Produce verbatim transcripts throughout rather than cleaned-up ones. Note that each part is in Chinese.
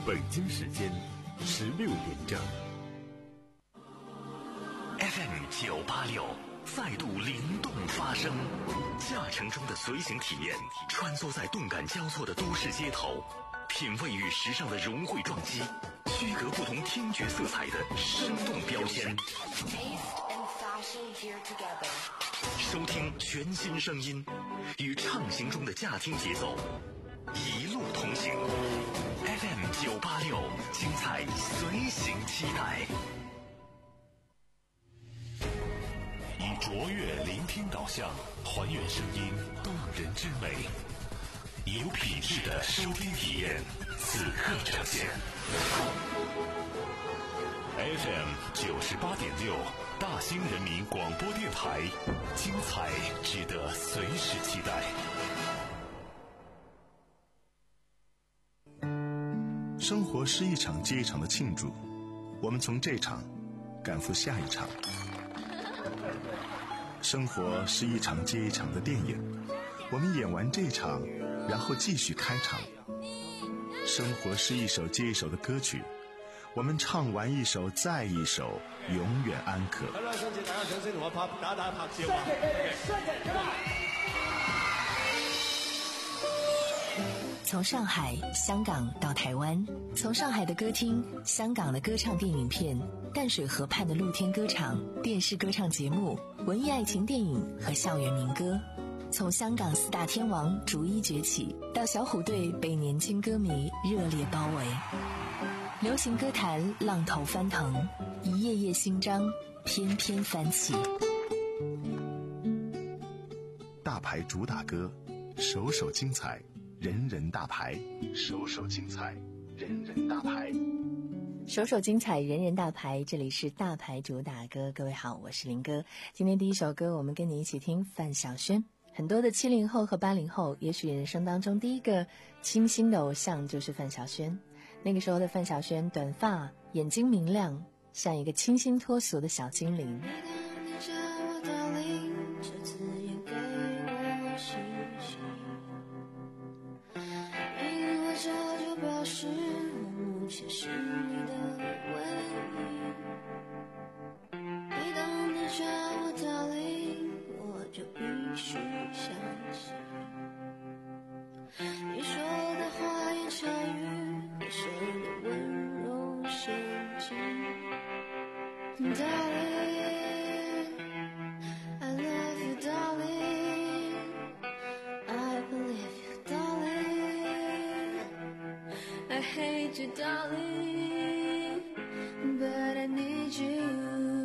北京时间十六点整。 F M 九八六再度灵动发声，驾乘中的随行体验，穿梭在动感交错的都市街头，品味与时尚的融汇撞击，区隔不同听觉色彩的生动标签。收听全新声音，与畅行中的驾听节奏，一路同行。F M 九八六，精彩随行期待。以卓越聆听导向，还原声音动人之美，以有品质的收听体验，此刻呈现。F M 九十八点六，大兴人民广播电台，精彩值得随时期待。 生活是一场接一场的庆祝，我们从这场赶赴下一场。生活是一场接一场的电影，我们演完这场，然后继续开场。生活是一首接一首的歌曲，我们唱完一首再一首，永远安可。 从上海、香港到台湾，从上海的歌厅、香港的歌唱电影片、淡水河畔的露天歌场、电视歌唱节目、文艺爱情电影和校园民歌，从香港四大天王逐一崛起，到小虎队被年轻歌迷热烈包围。流行歌坛浪头翻腾，一页页新章翩翩翻起。 大牌主打歌，首首精彩，人人大牌，首首精彩，人人大牌， 首首精彩，人人大牌。这里是大牌主打歌，各位好，我是林哥。今天第一首歌，我们跟你一起听范晓萱。很多的七零后和八零后，也许人生当中第一个清新的偶像就是范晓萱。那个时候的范晓萱，短发，眼睛明亮，像一个清新脱俗的小精灵。 是我目前是你的唯一，每当你叫我 darling， 我就必须相信你说的花言巧语和谁的温柔陷阱。 Darling I love you darling I believe you darling I hate you, darling, but I need you.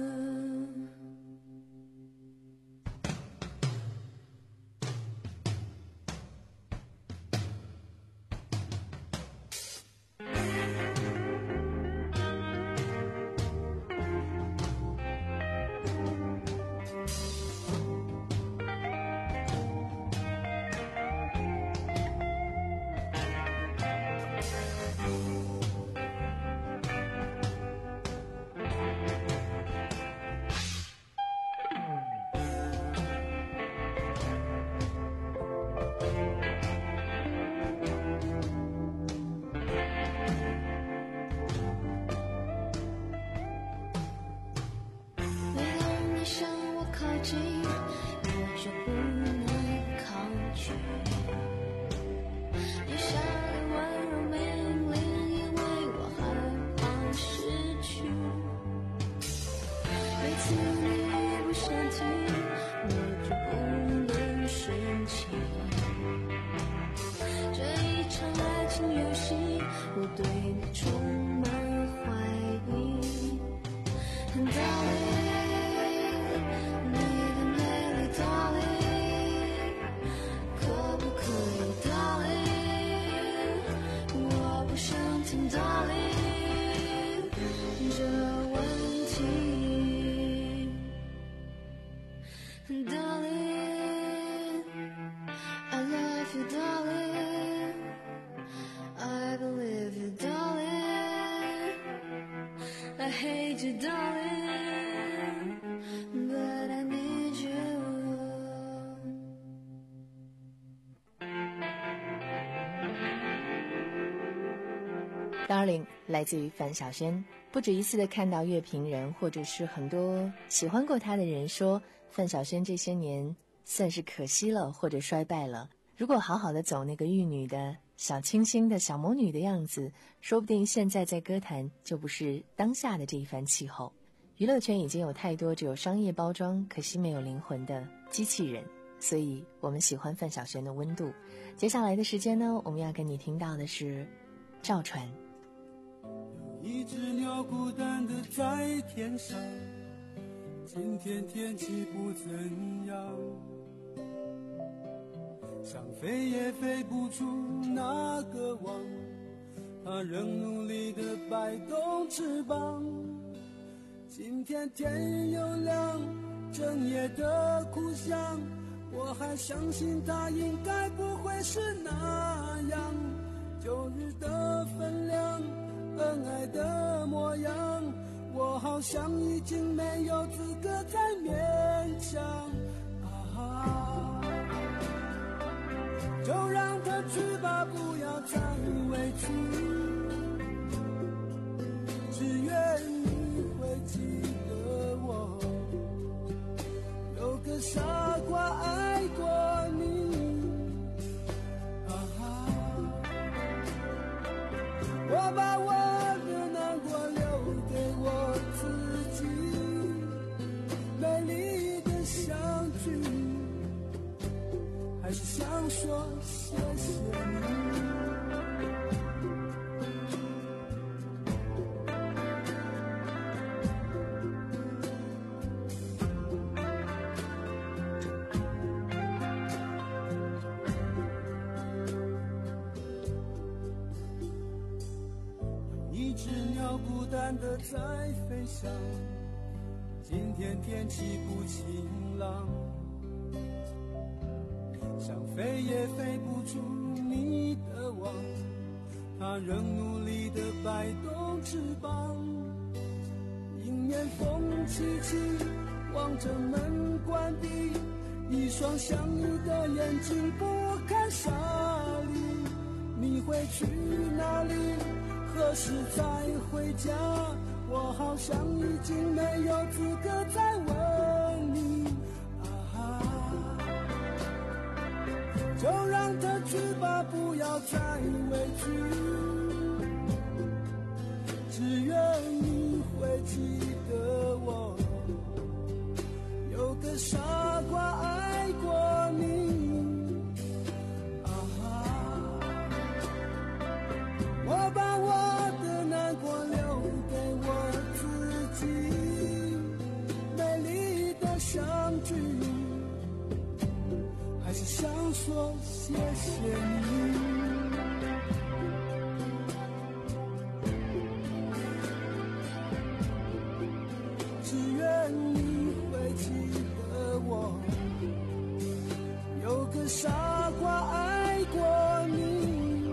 《 Darling 来自于范晓萱。不止一次的看到乐评人或者是很多喜欢过她的人说，范晓萱这些年算是可惜了或者衰败了，如果好好的走那个玉女的小清新的小魔女的样子，说不定现在在歌坛就不是当下的这一番气候。娱乐圈已经有太多只有商业包装可惜没有灵魂的机器人，所以我们喜欢范晓萱的温度。接下来的时间呢，我们要跟你听到的是赵传。 有一只鸟孤单的在天上，今天天气不怎样，想飞也飞不出那个网，它仍努力地摆动翅膀。今天天又亮，整夜的哭响，我还相信它应该不会是那样。旧日的分量，恩爱的模样，我好像已经没有资格再勉强啊！就让它去吧，不要再委屈，只愿你会记得我，有个傻瓜爱过你啊！我把我的难过留给我自己，美丽的相聚，还是想说谢谢你。一只鸟孤单地在飞翔，今天天气不晴朗，想飞也飞不出你的网，它仍努力地摆动翅膀。迎面风起起，望着门关闭，一双相遇的眼睛不堪沙砾。你会去哪里？何时再回家？我好像已经没有资格再问你啊！就让它去吧，不要再委屈，只愿你会记得我，有个傻瓜爱过你啊！我把我的难过留给我自己，美丽的相聚，还是想说谢谢你。只愿你会记得我，有个傻瓜爱过你。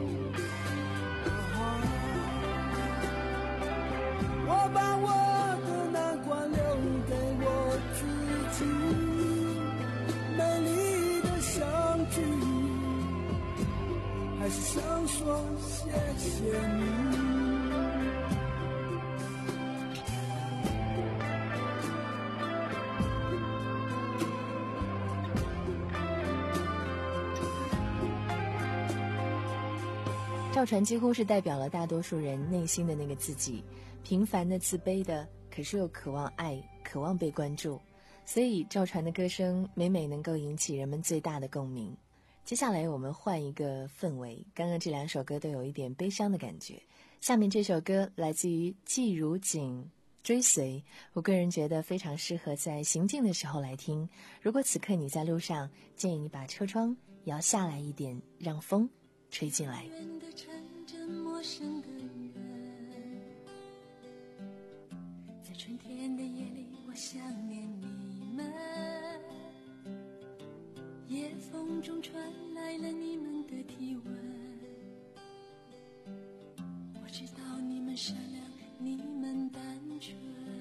我把我的难过留给我自己，美丽的相聚，还是想说谢谢你。 赵传几乎是代表了大多数人内心的那个自己，平凡的、自卑的，可是又渴望爱，渴望被关注。所以赵传的歌声每每能够引起人们最大的共鸣。接下来我们换一个氛围，刚刚这两首歌都有一点悲伤的感觉。下面这首歌来自于季如锦，追随，我个人觉得非常适合在行进的时候来听。如果此刻你在路上，建议你把车窗摇下来一点，让风吹进来。 远的乘着陌生的人，在春天的夜里，我想念你们。夜风中传来了你们的体温，我知道你们善良，你们单纯。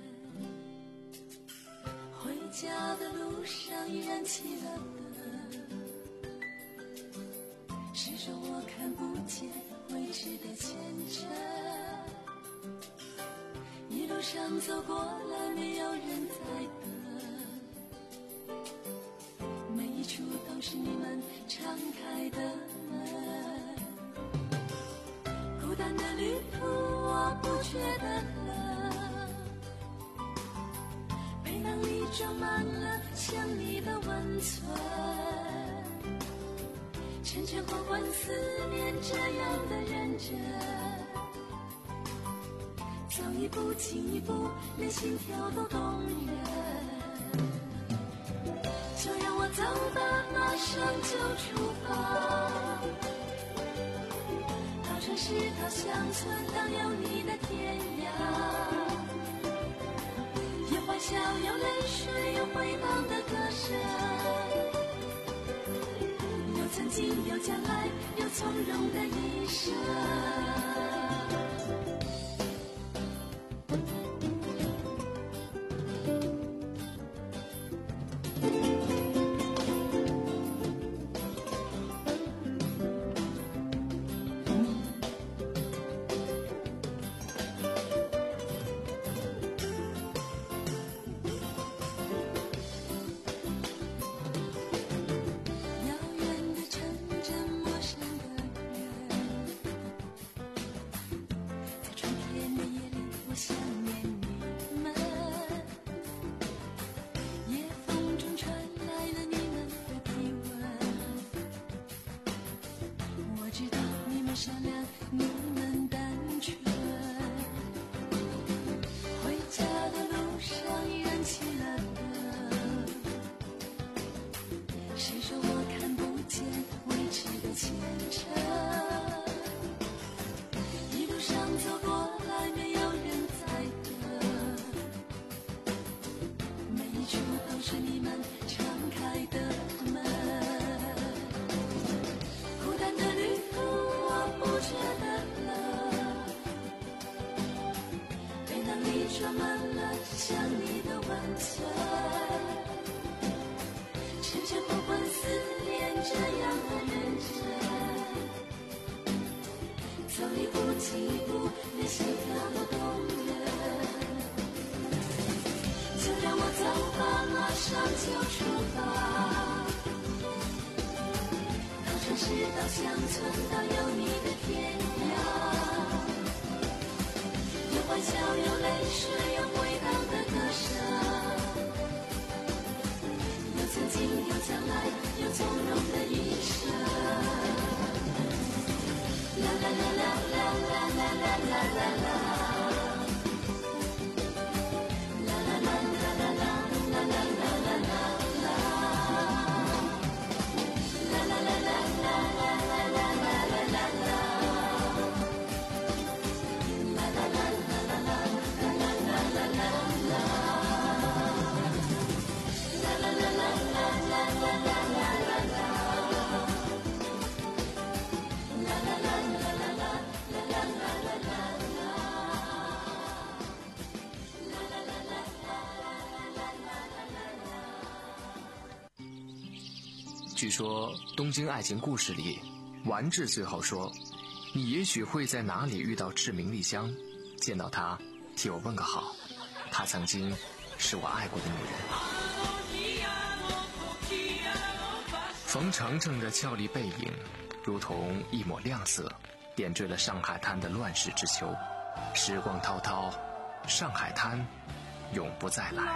回家的路上依然起了灯，是说我看不见未知的前程。 路上走过来，没有人在等，每一处都是你们敞开的门。孤单的旅途我不觉得冷，背囊里装满了想你的温存，晨晨黄昏思念这样的认真，走一步进一步，连心跳都动人。就让我走吧，马上就出发，到城市到乡村，到有你的天涯，有欢笑有泪水有回荡的歌声，有曾经有将来有从容的一生。善良，你们单纯。回家的路上依然起了灯，谁说我看不见未知的前程？一路上走过来，没有人在等，每一处都是你们敞开的门。孤单的旅途不觉得冷，背囊里装满了想你的温存，晨晨黄昏思念这样的认真，走一步进一步，连心跳都动人。就让我走吧，马上就出发，城市到乡村，到有你的天涯，有欢笑，有泪水，有回荡的歌声，有曾经，有将来，有从容的一生。啦啦啦啦啦啦啦啦啦啦啦。 据说《东京爱情故事》里，丸治最后说：“你也许会在哪里遇到志明丽香，见到她，替我问个好。她曾经是我爱过的女人。”冯程程的俏丽背影，如同一抹亮色，点缀了上海滩的乱世之秋。时光滔滔，上海滩永不再来。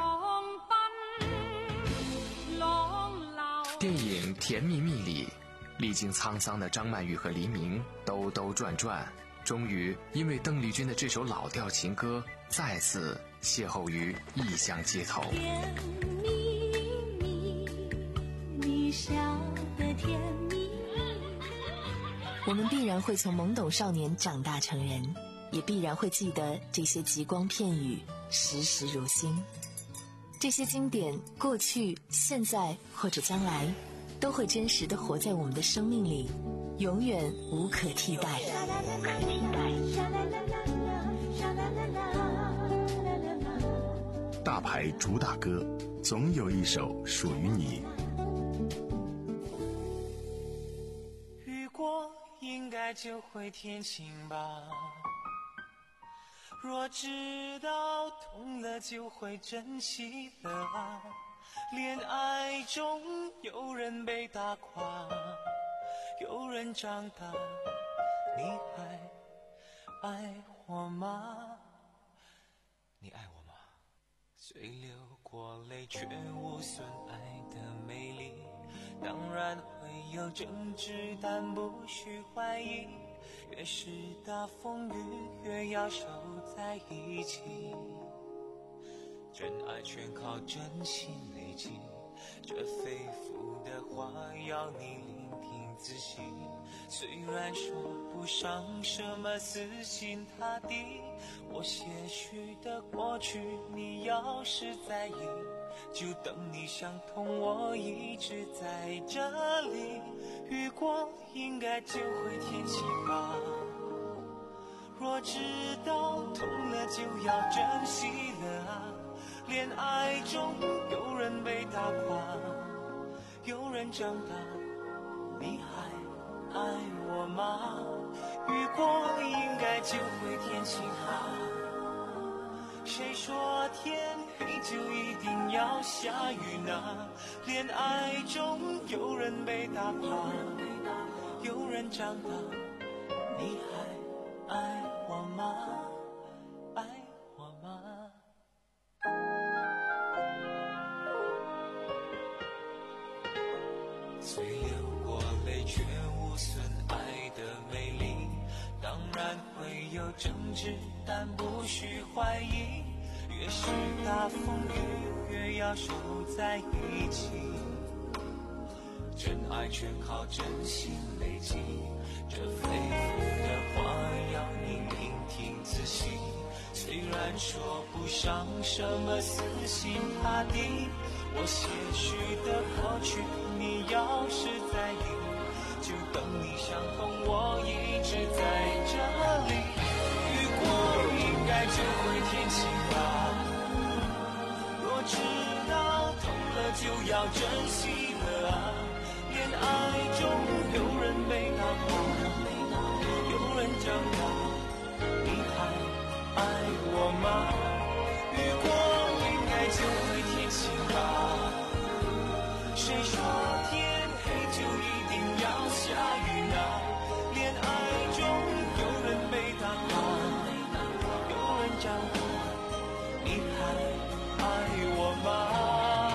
电影《甜蜜蜜》里，历经沧桑的张曼玉和黎明兜兜转转，终于因为邓丽君的这首老调情歌，再次邂逅于异乡街头。 甜蜜蜜，你笑得甜蜜。 我们必然会从懵懂少年长大成人，也必然会记得这些极光片语，时时如新。这些经典，过去、现在或者将来，都会真实地活在我们的生命里，永远无可替代。无可替代。 大牌主打歌，总有一首属于你。 雨过应该就会天晴吧。 若知道痛了就会珍惜了啊，恋爱中有人被打垮，有人长大，你还爱我吗？你爱我吗？虽流过泪却无损爱的美丽，当然会有争执但不需怀疑，越是大风雨越要守在一起，真爱全靠真心累积，这肺腑的话要你聆听仔细，虽然说不上什么死心塌地，我些许的过去你要是在意，就等你想通，我一直在这里，雨过应该就会天晴吧，若知道痛了就要珍惜了啊，恋爱中有人被打垮，有人长大，你还爱我吗？雨过应该就会天晴啊，谁说天黑就一定要下雨呢？恋爱中有人被打垮，有人长大，你还爱我吗？爱我吗？虽流过泪却无损爱的美丽，当然会有争执但不需怀疑，越是大风雨越要守在一起，真爱全靠真心累积，这肺腑的话要你聆听仔细，虽然说不上什么死心塌地，我些许的过去你要是在意，就等你想通，我一直在这里，雨过应该就会天晴吧，若知道痛了就要珍惜了啊，恋爱中有人被打垮，有人长大，你还爱我吗？雨过应该就会天晴吧，谁说天黑就一定要下雨呢？恋爱中有人被打垮，有人长大，你还爱我吗？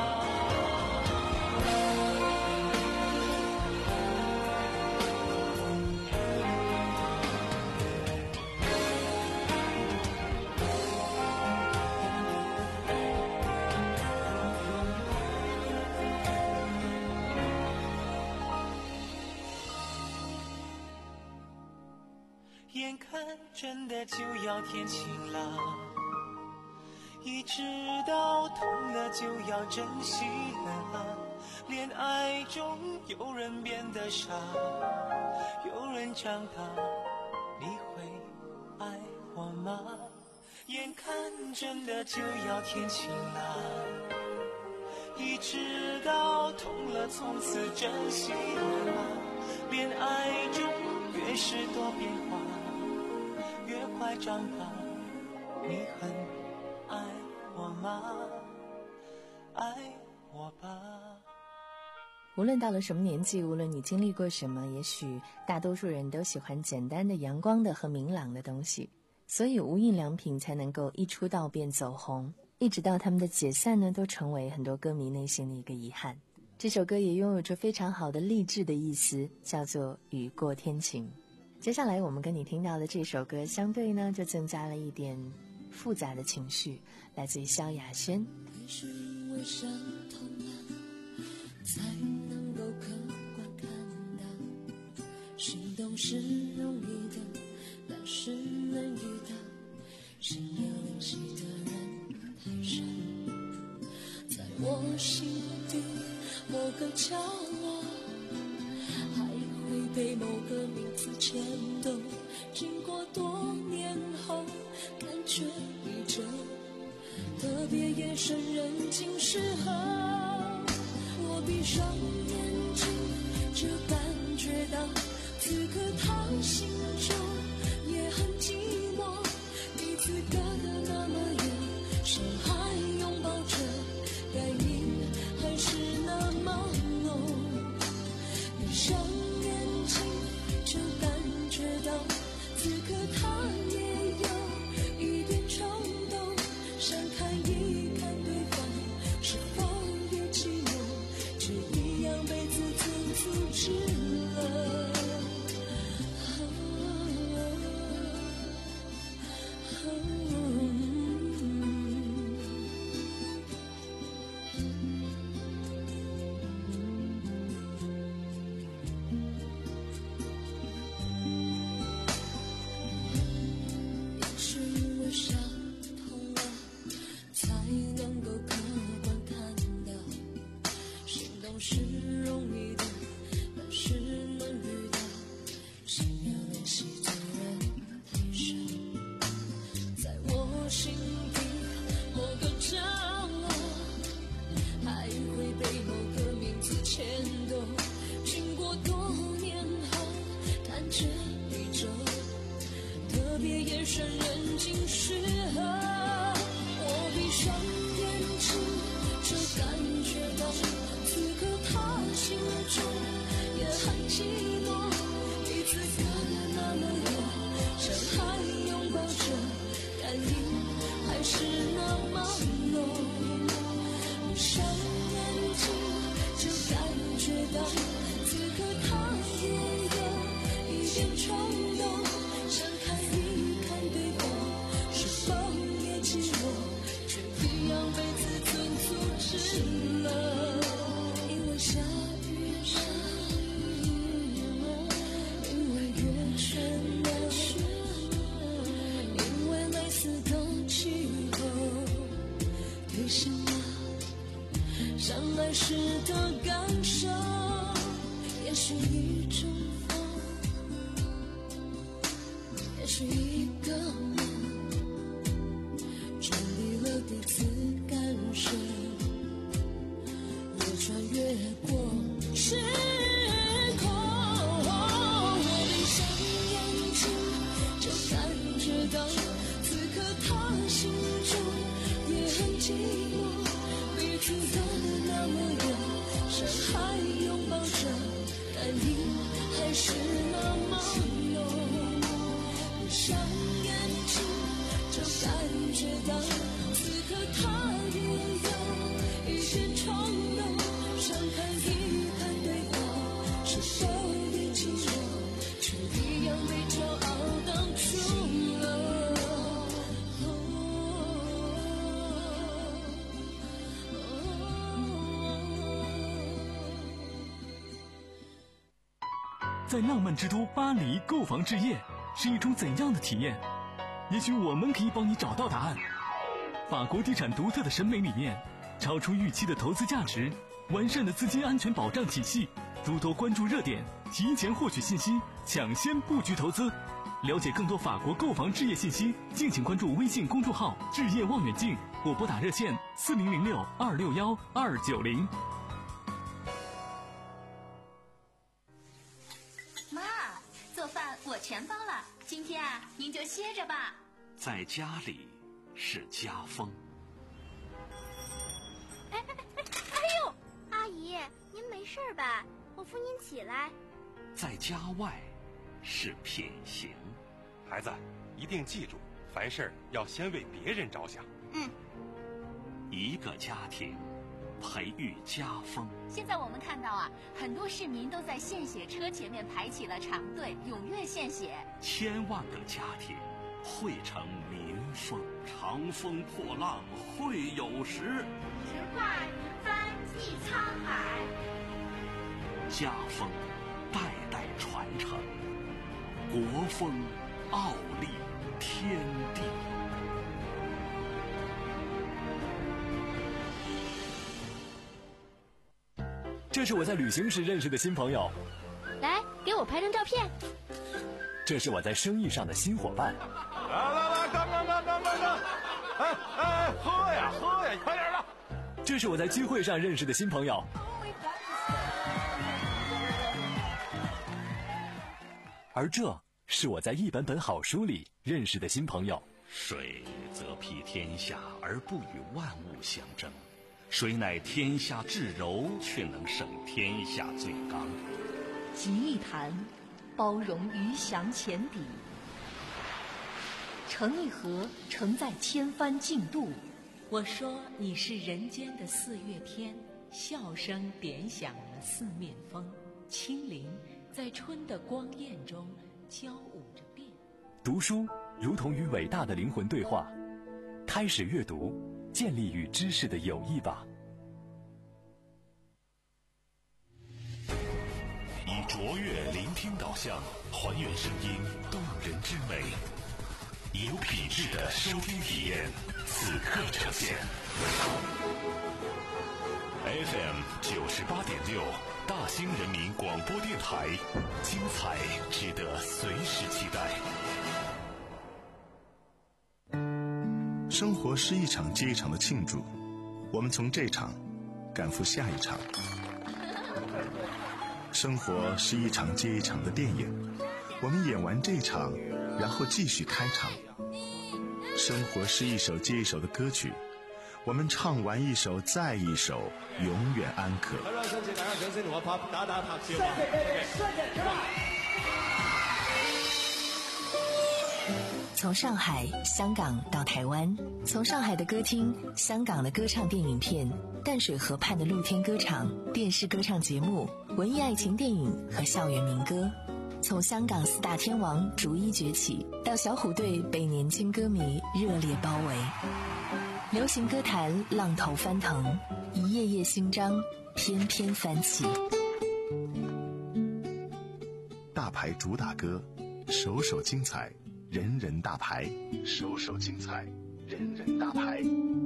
眼看真的就要天晴了，一直到痛了就要珍惜了，恋爱中有人变得傻，有人长大，你会爱我吗？眼看真的就要天晴了，一直到痛了从此珍惜了，恋爱中越是多变化越快长大，你很爱我吗？爱我吧。 无论到了什么年纪，无论你经历过什么，也许大多数人都喜欢简单的、阳光的和明朗的东西，所以无印良品才能够一出道便走红，一直到他们的解散呢，都成为很多歌迷内心的一个遗憾。这首歌也拥有着非常好的励志的意思，叫做雨过天晴。接下来我们跟你听到的这首歌相对呢就增加了一点复杂的情绪，来自于萧亚轩。 是因为伤痛了才能够客观看到，心动是容易的，但是能遇到心有灵犀的人太少，在我心底某个角落还会被某个名字牵动，经过多年后感觉依旧，特别夜深人静时候，我闭上眼睛就感觉到此刻他心中也很寂寞，彼此感心底某个角落，还会被某个名字牵动。经过多年后，看着宇宙，特别夜深人静时候，我闭上眼睛，就感觉到此刻他心中也很寂寞，彼此隔得那么远，像还拥抱着，感应还是那么浓。闭上眼睛，就感觉到此刻他也有一点冲动，想看一看对方是否也寂寞，却一样被自尊阻止了。因为下雨下雨，因为月全了，因为类似的气候，兑现了相爱时的感受。也许一种风，也许一个梦，传递了彼此感受，我穿越过时空。我闭上眼睛，就感觉到此刻他心中也很寂寞，彼此走得那么远，像还拥抱着，感应还是那么浓。闭上眼睛，就感觉到此刻他也有一点冲动，想看一看对方是否也寂寞，却一样被骄傲挡住了。 在浪漫之都巴黎购房置业是一种怎样的体验？也许我们可以帮你找到答案。法国地产独特的审美理念，超出预期的投资价值，完善的资金安全保障体系，诸多关注热点，提前获取信息，抢先布局投资。了解更多法国购房置业信息，敬请关注微信公众号置业望远镜，或拨打热线四零零六二六幺二九零。 做饭我全包了，今天啊，您就歇着吧。 在家里是家风。 哎哎哎哎呦，阿姨，您没事吧？我扶您起来。 在家外是品行。 孩子，一定记住，凡事要先为别人着想。 嗯。 一个家庭培育家风。 现在我们看到啊，很多市民都在献血车前面排起了长队，踊跃献血。 千万个家庭汇成民风，长风破浪会有时， 直挂云帆济沧海。 家风代代传承，国风傲立天地。 这是我在旅行时认识的新朋友， 来给我拍张照片。 这是我在生意上的新伙伴。 来来来，干干干干干干！哎哎，喝呀喝呀，快点的！ 这是我在聚会上认识的新朋友。而这是我在一本本好书里认识的新朋友。 水则披天下而不与万物相争，谁乃天下至柔，却能胜天下最刚。 集一坛，包容鱼翔浅底；盛一盒，盛在千帆竞渡。我说你是人间的四月天，笑声点响了四面风，清灵在春的光艳中交舞着变。 读书如同与伟大的灵魂对话，开始阅读，建立与知识的友谊吧。 以卓越聆听导向，还原声音动人之美，以有品质的收听体验，此刻呈现。F M 九十八点六，大兴人民广播电台，精彩值得随时期待。 生活是一场接一场的庆祝，我们从这场赶赴下一场。生活是一场接一场的电影，我们演完这场，然后继续开场。生活是一首接一首的歌曲，我们唱完一首再一首，永远安可。 好啦，想請大家掌聲同我拍打打拍照啊！ 從上海、香港到台灣，從上海的歌廳、香港的歌唱電影片、淡水河畔的露天歌場、電視歌唱節目、文藝愛情電影和校園民歌，從香港四大天王逐一崛起，到小虎隊被年輕歌迷熱烈包圍，流行歌壇浪頭翻騰，一頁頁新章翩翩翻起。 大牌主打歌，首首精彩，人人大牌，首首精彩，人人大牌。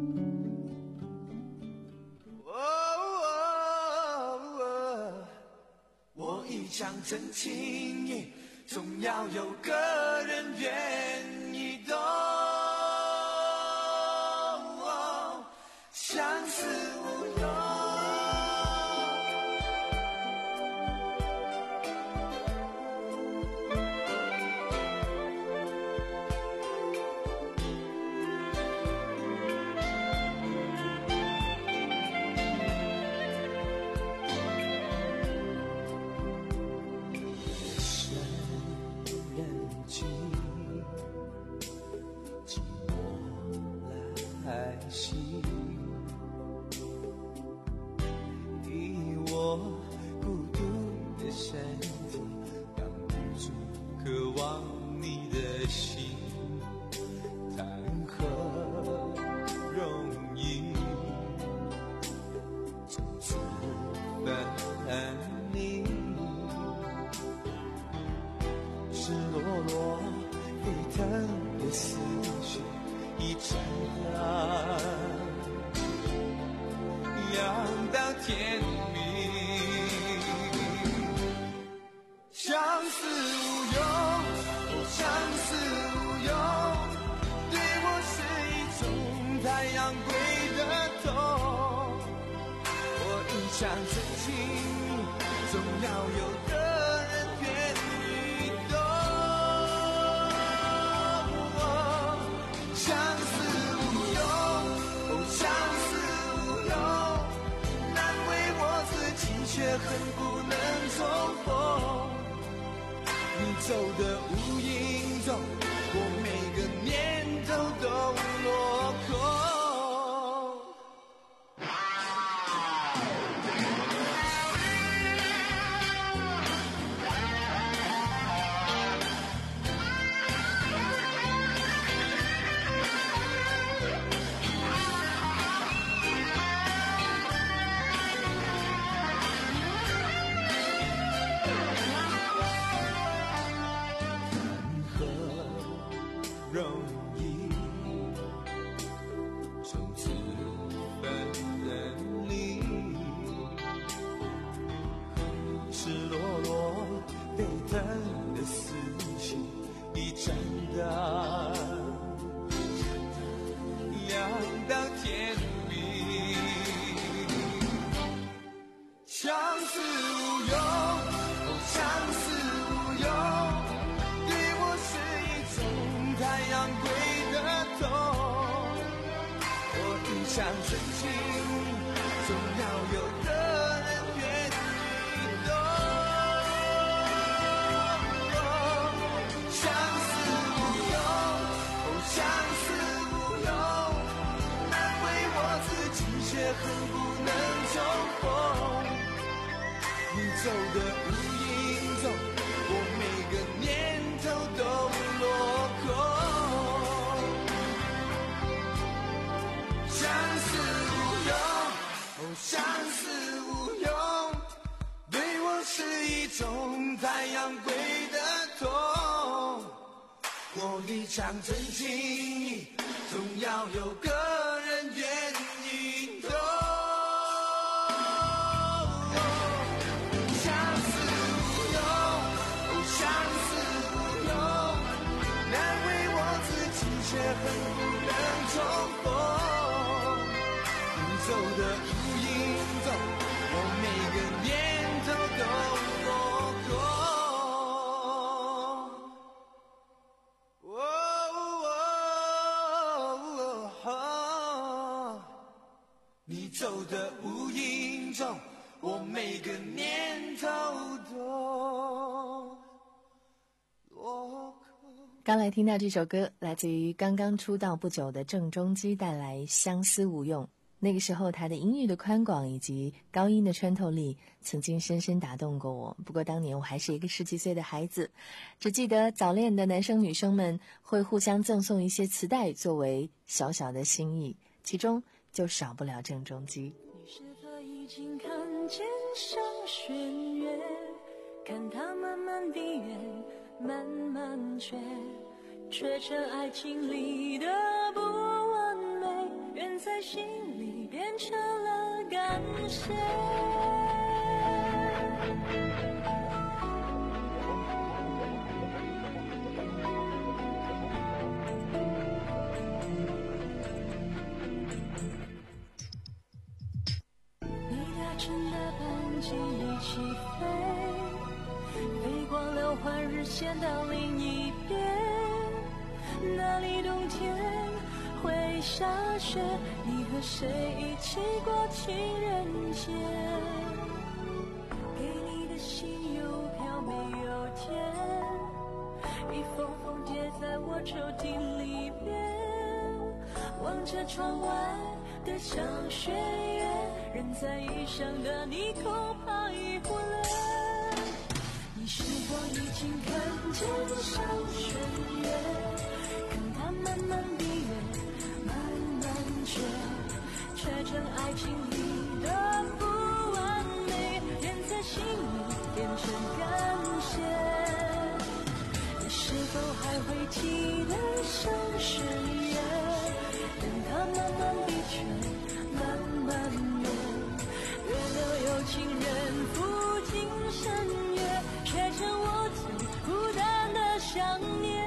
我一腔真情，总要有个人愿意懂，相思无用。 想真情，总要有个人愿意懂。相思无用，哦，相思无用，难为我自己，却恨不能重逢。你走的无影踪，我每个念头都落空。想真情，总要有个人愿意懂。相思无用，哦，相思无用，难为我自己，却恨不能重逢。你走的无影踪，我每个念头都落空。相思无用，对我是一种太阳归的痛。我一腔真情，总要有个人愿意懂。相思无用，哦，相思无用，难为我自己，却恨不能重逢。你走的无影踪，我每个念头都落空。哦哦哦，你走的无影踪，我每个念头都落空。 刚来听到这首歌，来自于刚刚出道不久的郑中基带来《相思无用》。那个时候他的音域的宽广以及高音的穿透力曾经深深打动过我，不过当年我还是一个十几岁的孩子，只记得早恋的男生女生们会互相赠送一些磁带作为小小的心意，其中就少不了郑中基。 你是否已经看见上弦月，看它慢慢地圆，慢慢缺，缺成爱情里的不完美，缘在心里变成了感谢。你搭乘的班机一起飞，飞过了换日线到另一边，那里冬天会下雪，你和谁一起过情人节？给你的信邮票没有填，一封封叠在我抽屉里边，望着窗外的小雪月，人在异乡的你恐怕已忽略。你是否已经看见上弦月，看它慢慢地圆，慢慢缺，缺成爱情里的不完美，缘在心里变成感谢。你是否还会记得上弦月，等它慢慢地缺，慢慢圆，月流有情人赴今生约，却成我最孤单的想念。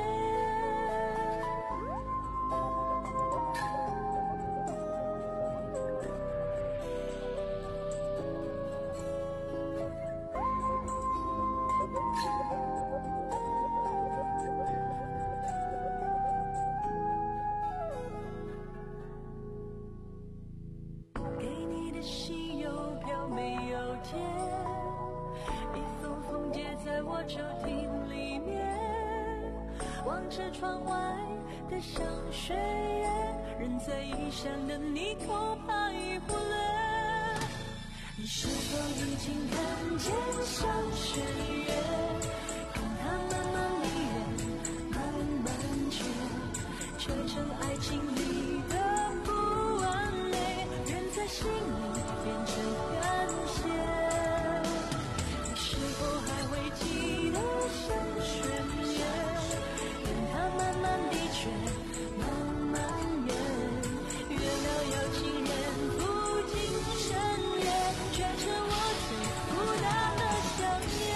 给你的信邮票没有填，一封封叠在我抽屉里面，望着窗外的小雪月，人在异乡的你恐怕已忽略。你是否已经看见上弦月，看它慢慢地圆，慢慢缺，缺成爱情里的不完美，缘在心里变成感谢。你是否还会记得上弦月，等它慢慢地缺，慢慢圆，月亮有情人赴今生约，却成我最孤单的想念。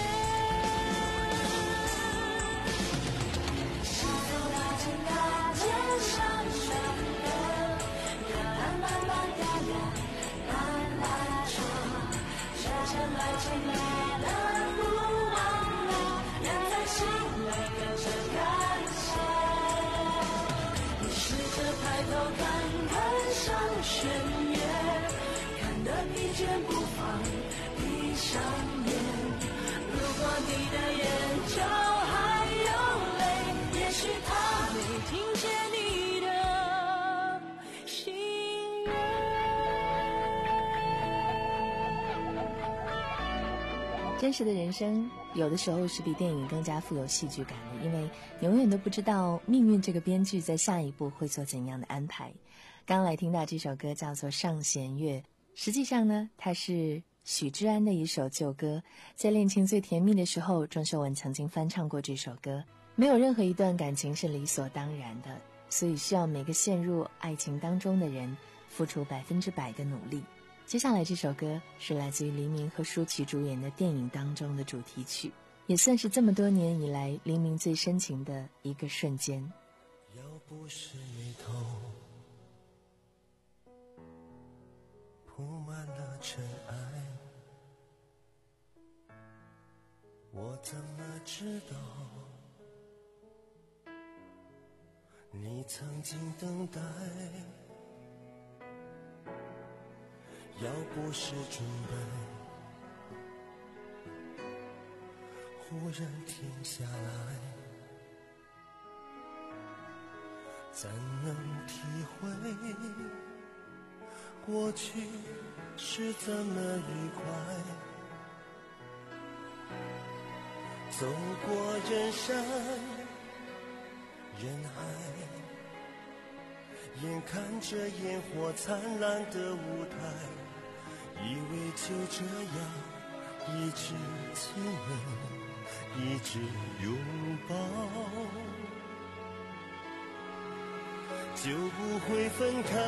是否已经看见上弦月，看它慢慢地圆，慢慢缺，缺成爱情里的不完美，缘在心里变成感谢。你试着抬头看看上弦月，看得疲倦不放，闭上眼。如果你的眼角还有泪，也许他没听见你的心愿。 真实的人生有的时候是比电影更加富有戏剧感的，因为你永远都不知道命运这个编剧在下一步会做怎样的安排。刚来听到这首歌叫做《上弦月》，实际上呢，它是许志安的一首旧歌，在恋情最甜蜜的时候，庄秀文曾经翻唱过这首歌。没有任何一段感情是理所当然的，所以需要每个陷入爱情当中的人付出百分之百的努力。接下来这首歌是来自于黎明和舒淇主演的电影当中的主题曲，也算是这么多年以来黎明最深情的一个瞬间。 要不是眉头尘埃，我怎么知道你曾经等待？要不是准备忽然停下来，怎能体会过去是怎么愉快？走过人山人海，眼看着烟火灿烂的舞台，以为就这样一直亲吻，一直拥抱，就不会分开。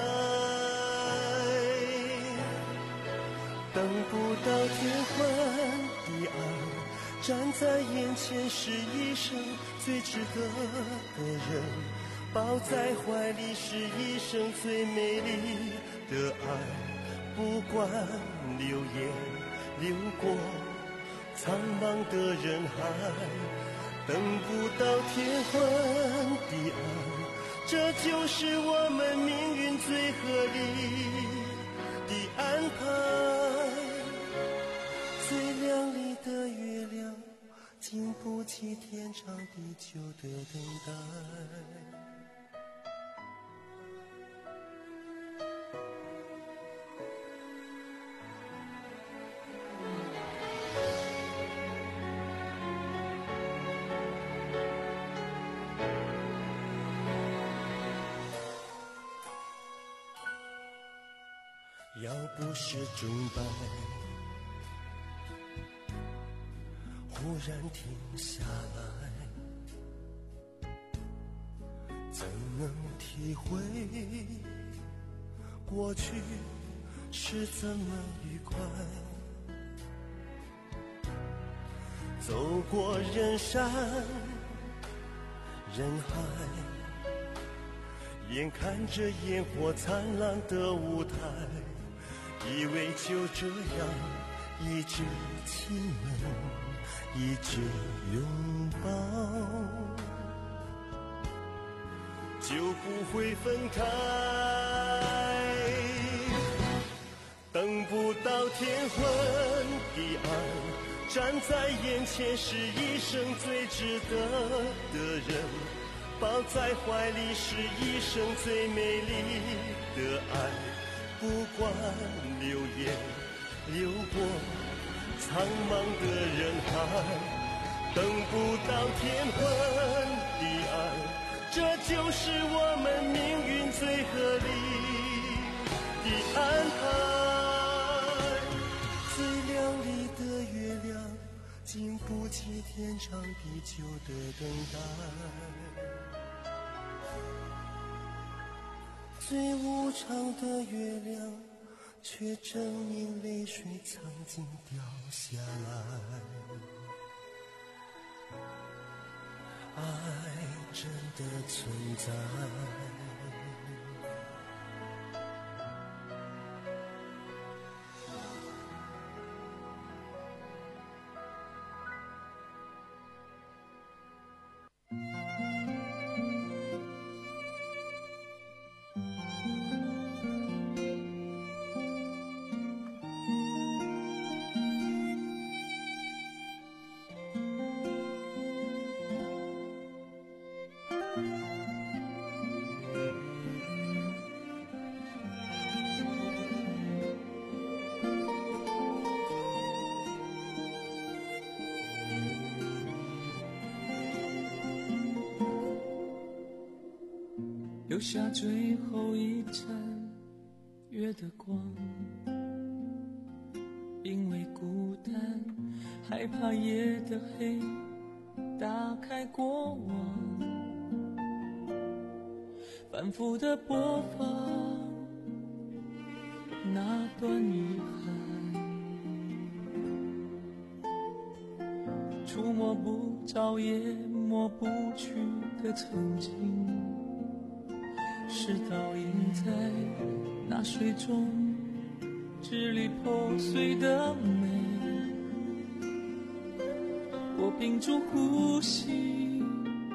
等不到天昏地暗，站在眼前是一生最值得的人，抱在怀里是一生最美丽的爱。不管流言流过苍茫的人海，等不到天昏地暗，这就是我们命运最合理的安排。最亮丽的月亮，经不起天长地久的等待。要不是钟摆忽然停下来，怎能体会过去是怎么愉快？走过人山人海，眼看着烟火灿烂的舞台，以为就这样一直亲吻，一直拥抱，就不会分开。等不到天昏地暗，站在眼前是一生最值得的人，抱在怀里是一生最美丽的爱。不管流言流过苍茫的人海，等不到天昏地暗，这就是我们命运最合理的安排。最亮丽的月亮，经不起天长地久的等待。最无常的月亮，却证明泪水曾经掉下来。爱真的存在。 留下最后一盏月的光，因为孤单害怕夜的黑打开过往，反复的播放那段遗憾，触摸不着也抹不去的曾经，是倒映在那水中，只支离破碎的美，我屏住呼吸，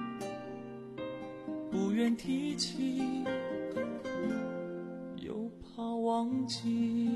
不愿提起，又怕忘记。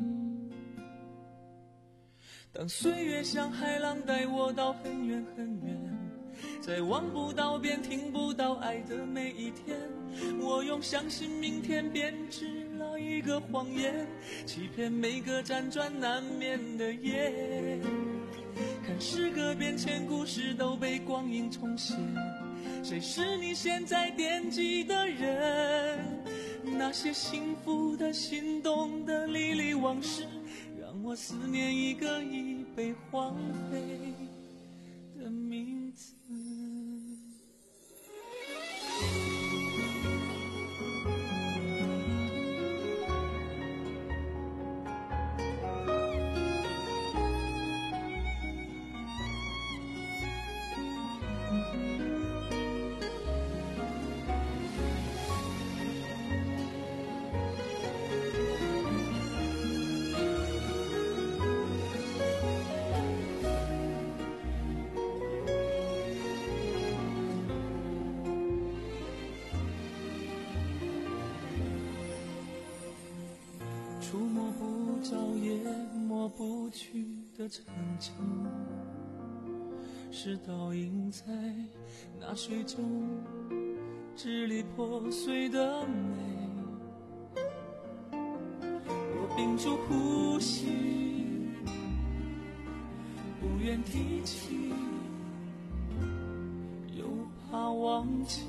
当岁月像海浪带我到很远很远，在望不到边听不到爱的每一天，我用相信明天编织了一个谎言，欺骗每个辗转难眠的夜。看时隔变迁，故事都被光阴重写，谁是你现在惦记的人？那些幸福的心动的历历往事，让我思念一个已被荒废的名字。触摸不着也抹不去的曾经，是倒映在那水中支离破碎的美。我屏住呼吸，不愿提起，又怕忘记。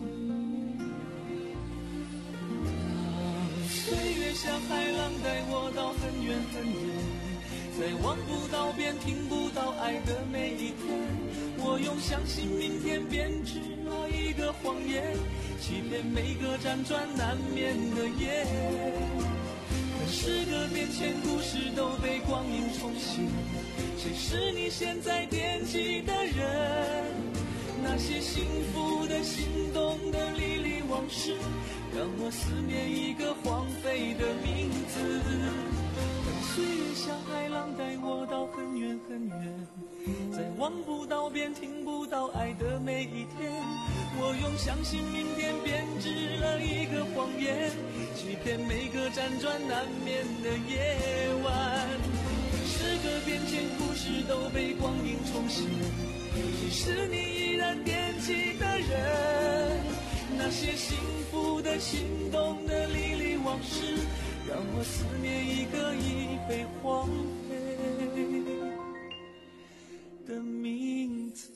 岁月像海浪带我到很远很远，在望不到边听不到爱的每一天，我用相信明天编织了一个谎言，欺骗每个辗转难眠的夜。可时隔变迁，故事都被光阴重写，谁是你现在惦记的人？那些幸福的心动的历历往事，让我思念一个荒废的名字。当岁月像海浪带我到很远很远，在望不到边听不到爱的每一天，我用相信明天编织了一个谎言，欺骗每个辗转难眠的夜晚。时隔变迁，故事都被光阴重写，谁是你依然惦记的人？那些幸福的心动的历历往事，让我思念一个已被荒废的名字。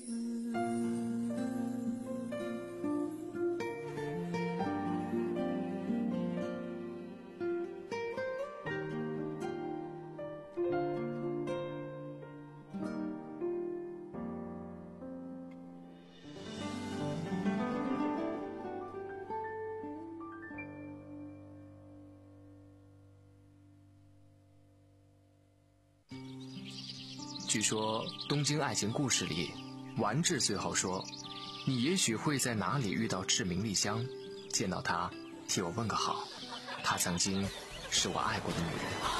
据说东京爱情故事里，丸治最后说，你也许会在哪里遇到志明丽香，见到她替我问个好，她曾经是我爱过的女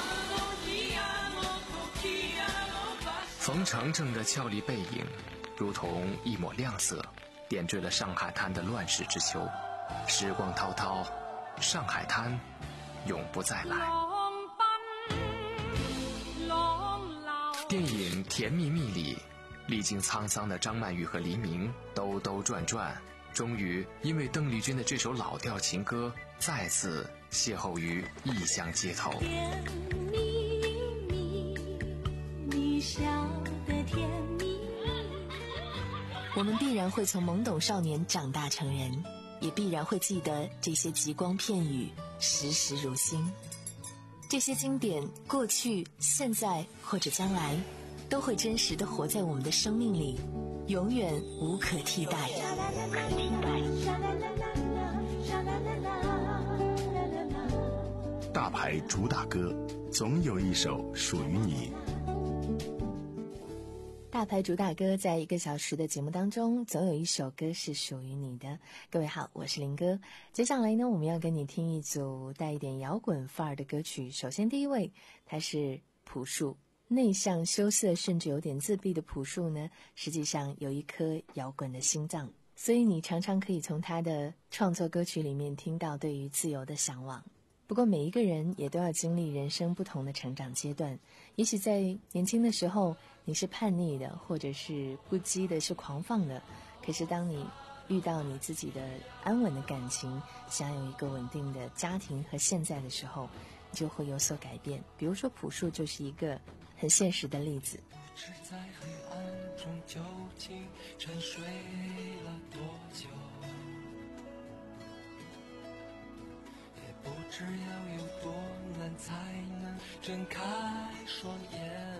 人。冯程程的俏丽背影如同一抹亮色，点缀了上海滩的乱世之秋。时光滔滔，上海滩永不再来。电影《甜蜜蜜》里，历经沧桑的张曼玉和黎明兜兜转转，终于因为邓丽君的这首老调情歌，再次邂逅于异乡街头。 甜蜜蜜，你笑得甜蜜。 我们必然会从懵懂少年长大成人，也必然会记得这些极光片语，时时如新。这些经典，过去、现在或者将来，都会真实地活在我们的生命里，永远无可替代。 大牌主打歌，总有一首属于你。 大牌主打歌在一个小时的节目当中，总有一首歌是属于你的。各位好，我是林哥。接下来呢，我们要跟你听一组带一点摇滚范儿的歌曲。首先第一位，他是朴树。内向羞涩甚至有点自闭的朴树呢，实际上有一颗摇滚的心脏，所以你常常可以从他的创作歌曲里面听到对于自由的向往。不过每一个人也都要经历人生不同的成长阶段，也许在年轻的时候你是叛逆的，或者是不羁的，是狂放的，可是当你遇到你自己的安稳的感情，想有一个稳定的家庭和现在的时候，你就会有所改变。比如说朴树就是一个很现实的例子。 不知在黑暗中究竟沉睡了多久，也不知要有多难才能睁开双眼。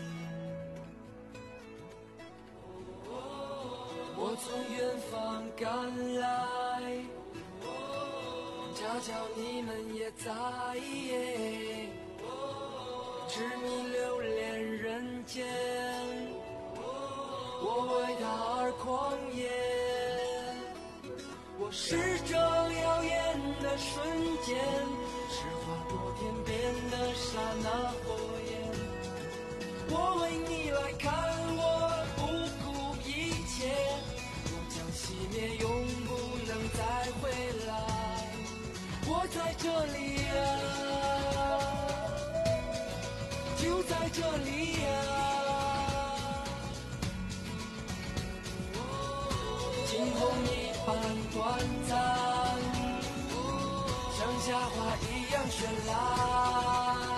我从远方赶来，恰巧你们也在，知你留恋人间，我为他而狂野。我是这耀眼的瞬间，是划过天边的刹那火焰。我为你来看，我不顾一切，我将熄灭，永不能再回来。我在这里啊，就在这里呀、啊，惊鸿一般短暂，像夏花一样绚烂。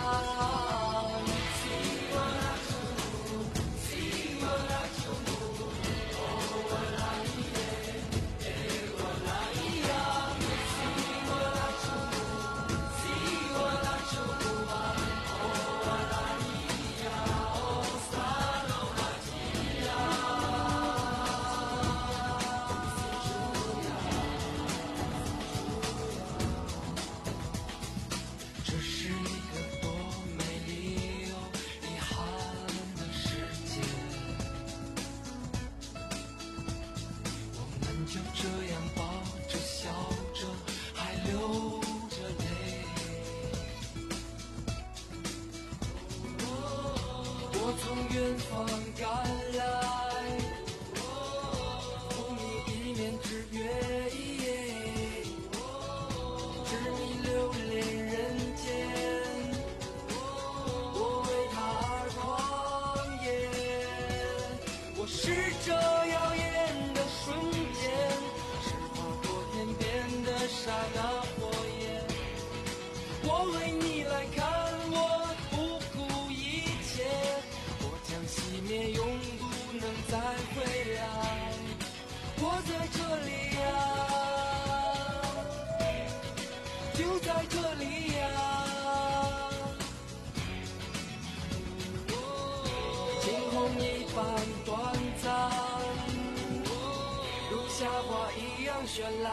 绚烂，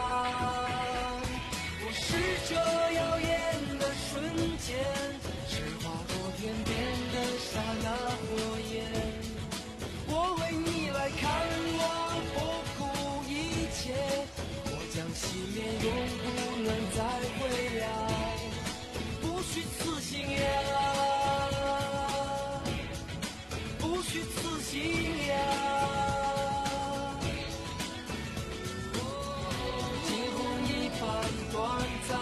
我是这耀眼的瞬间，是划过天边的刹那火焰。我为你来看，我不顾一切，我将熄灭，永不能再回来。不虚此行呀，不虚此行呀。短暂，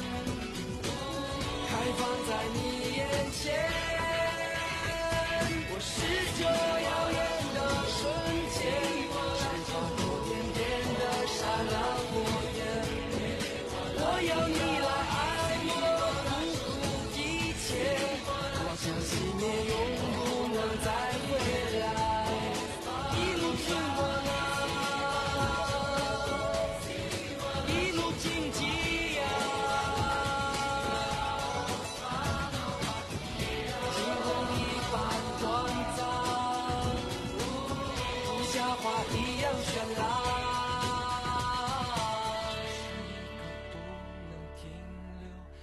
开放在你眼前。我是这耀眼的瞬间，是划过天边的刹那火焰。我要你来爱我，不顾一切，我将熄灭，永不能再回来。一路听我来。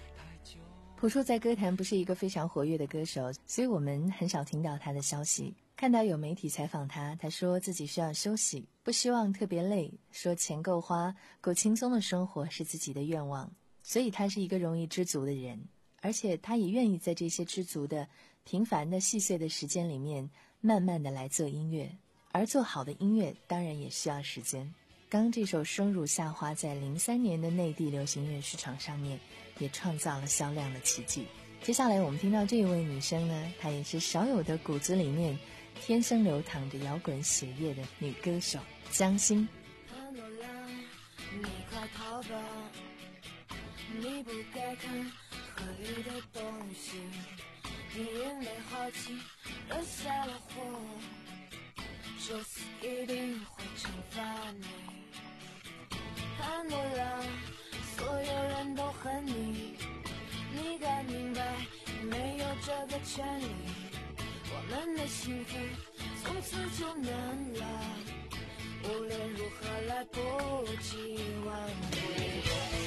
朴树在歌坛不是一个非常活跃的歌手，所以我们很少听到他的消息。 看到有媒体采访他，他说自己需要休息，不希望特别累，说钱够花，过轻松的生活是自己的愿望，所以他是一个容易知足的人，而且他也愿意在这些知足的平凡的细碎的时间里面慢慢的来做音乐，而做好的音乐当然也需要时间。刚这首《生如夏花》在零三年的内地流行音乐市场上面也创造了销量的奇迹。接下来我们听到这一位女生呢，她也是少有的骨子里面天生流淌着摇滚血液的女歌手江心。 潘多拉，你快逃吧，你不该看河里的东西，你因为好奇惹下了祸，这次一定会惩罚你。潘多拉，所有人都恨你，你该明白你没有这个权利，我们的心扉从此就难了，无论如何来不及挽回。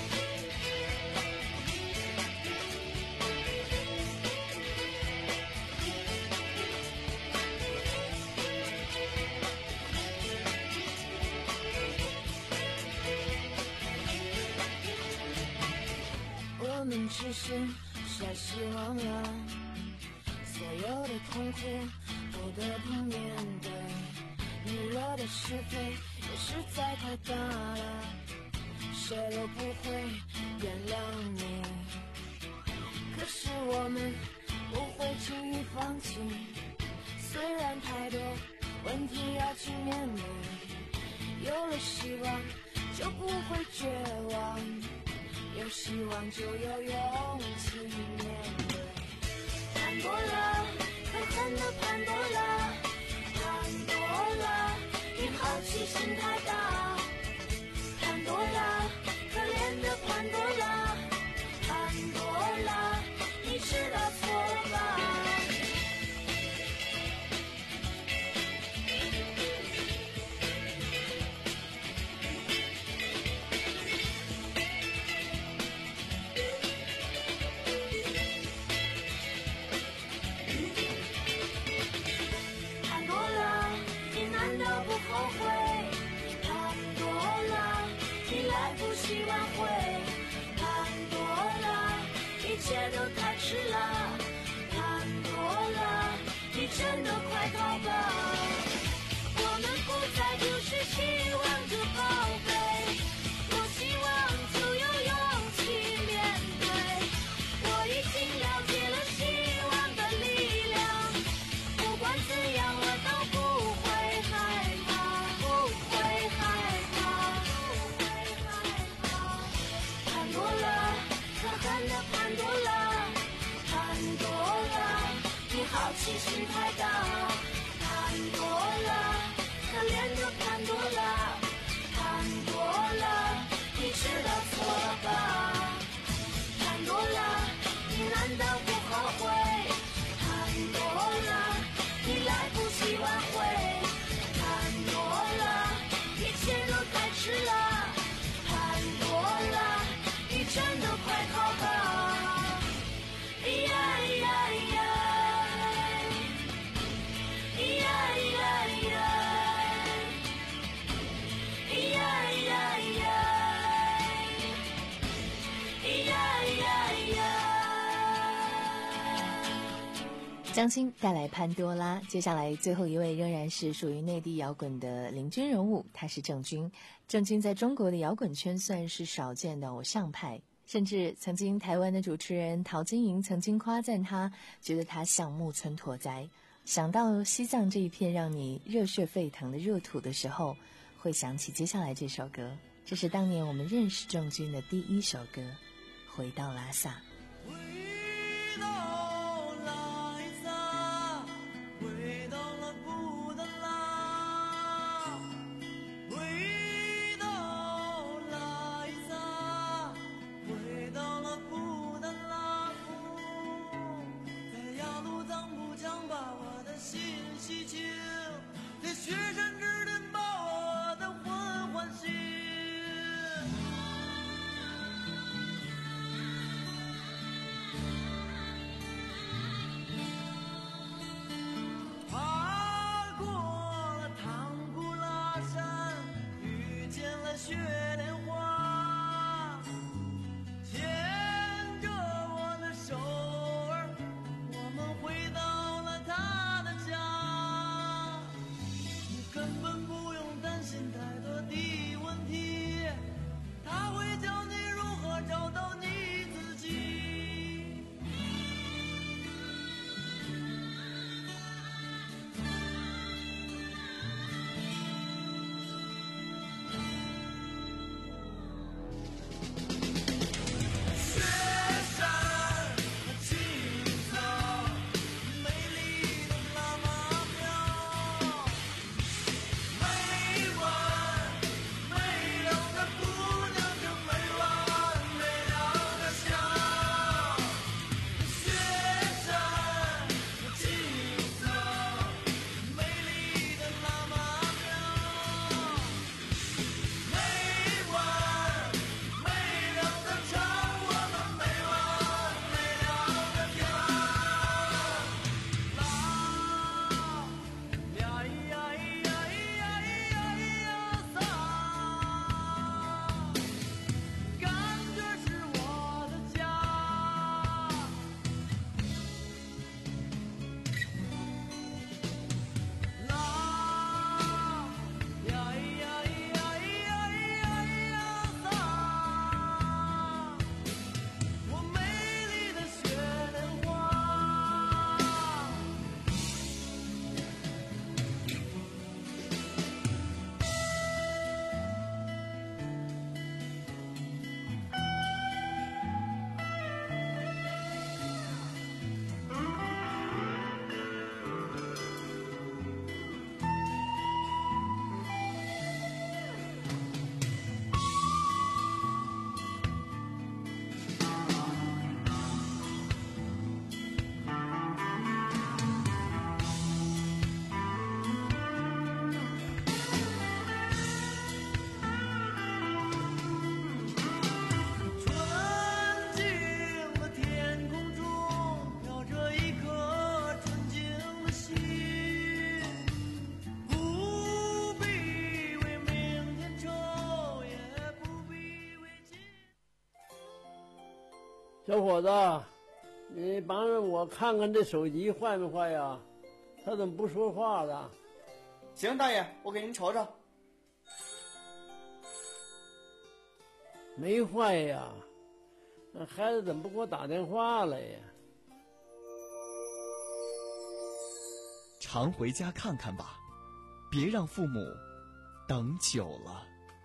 我们只是晒希望了，所有的痛苦不得不面对，你惹的是非也实在太大了，谁都不会原谅你。可是我们不会轻易放弃，虽然太多问题要去面对，有了希望就不会绝望，有希望就有勇气面对。潘多拉，可恨的潘多拉，潘多拉，你好奇心太大。潘多拉，可怜的潘多拉，潘多拉，你知道错了吧？后悔，潘多拉，你来不及挽回，潘多拉，一切都太迟了，潘多拉，你真的快逃吧，我们不再就是期望着宝贝，有希望就有勇气面对，我已经了解了希望的力量，不管怎样我都不会害怕，潘多拉，潘多拉，你好奇心太大。潘多拉，可怜的潘多拉，潘多拉，你知道错了吧？潘多拉，你难道不后悔？潘多拉，你来不及挽回。潘多拉，一切都太迟了。潘多拉，你真的快逃吧！ 江心带来潘多拉，接下来最后一位仍然是属于内地摇滚的领军人物，他是郑钧。郑钧在中国的摇滚圈算是少见的偶像派，甚至曾经台湾的主持人陶晶莹曾经夸赞他，觉得他像木村拓哉。想到西藏这一片让你热血沸腾的热土的时候，会想起接下来这首歌，这是当年我们认识郑钧的第一首歌《回到拉萨》。 回到拉萨，回到了布达拉，回到拉萨，回到了布达拉布，在雅鲁藏布江把我的心洗净，在雪山之巅把我的魂唤醒。 小伙子，你帮着我看看这手机坏没坏呀？他怎么不说话了？ 行，大爷，我给您瞅瞅。 没坏呀，那孩子怎么不给我打电话了呀？ 常回家看看吧，别让父母等久了。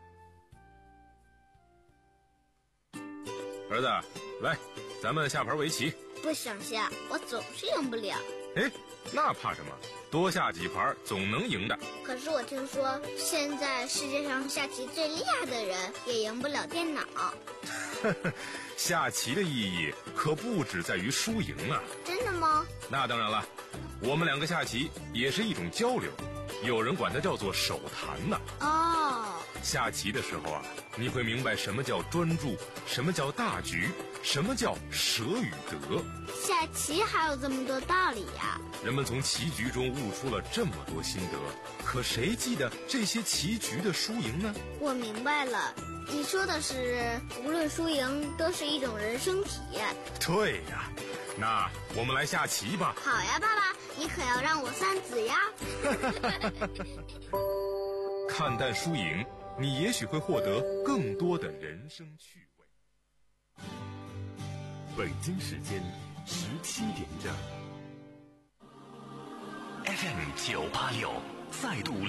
儿子，来，咱们下盘围棋。 不想下，我总是赢不了。 哎，那怕什么？多下几盘总能赢的。 可是我听说，现在世界上下棋最厉害的人也赢不了电脑。 下棋的意义可不只在于输赢啊！ 真的吗？ 那当然了，我们两个下棋也是一种交流，有人管它叫做手谈呢。 哦， 下棋的时候啊，你会明白什么叫专注，什么叫大局，什么叫舍与得。 下棋还有这么多道理呀！ 人们从棋局中悟出了这么多心得，可谁记得这些棋局的输赢呢？ 我明白了，你说的是无论输赢都是一种人生体验。 对呀，那我们来下棋吧。 好呀，爸爸，你可要让我三子呀。 看淡输赢，你也许会获得更多的人生趣味。 北京时间十七点整。 F M 九八六再度